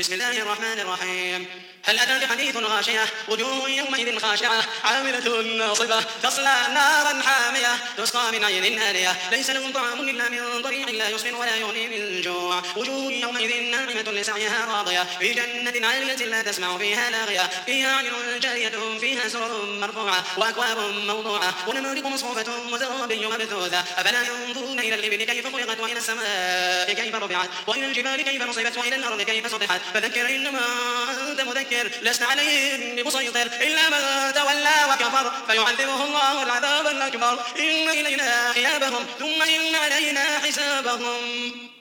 بسم الله الرحمن الرحيم. هل أتاك حديث الغاشية وجوه يومئذ خاشعة عاملة ناصبة تصلى نارا حامية تسقى من عين آنية ليس لهم طعام إلا من ضريع لا يسمن ولا يغني من جوع وجوه يومئذ ناعمة لسعيها راضية في جنة عالية لا تسمع فيها لاغية فيها عين جارية فيها سرر مرفوعة وأكواب موضوعة ونمارق مصفوفة وزرابي مبثوثة أفلا ينظرون إلى الإبل كيف خلقت وإلى السماء كيف رفعت وإلى الجبال كيف نصبت وإلى الأرض كيف سطحت فذكر إنما أنت مذكر لست عليهم بمسيطر إلا من تولى وكفر فيعذبه الله العذاب الأكبر إن إلينا إيابهم ثم إن علينا حسابهم.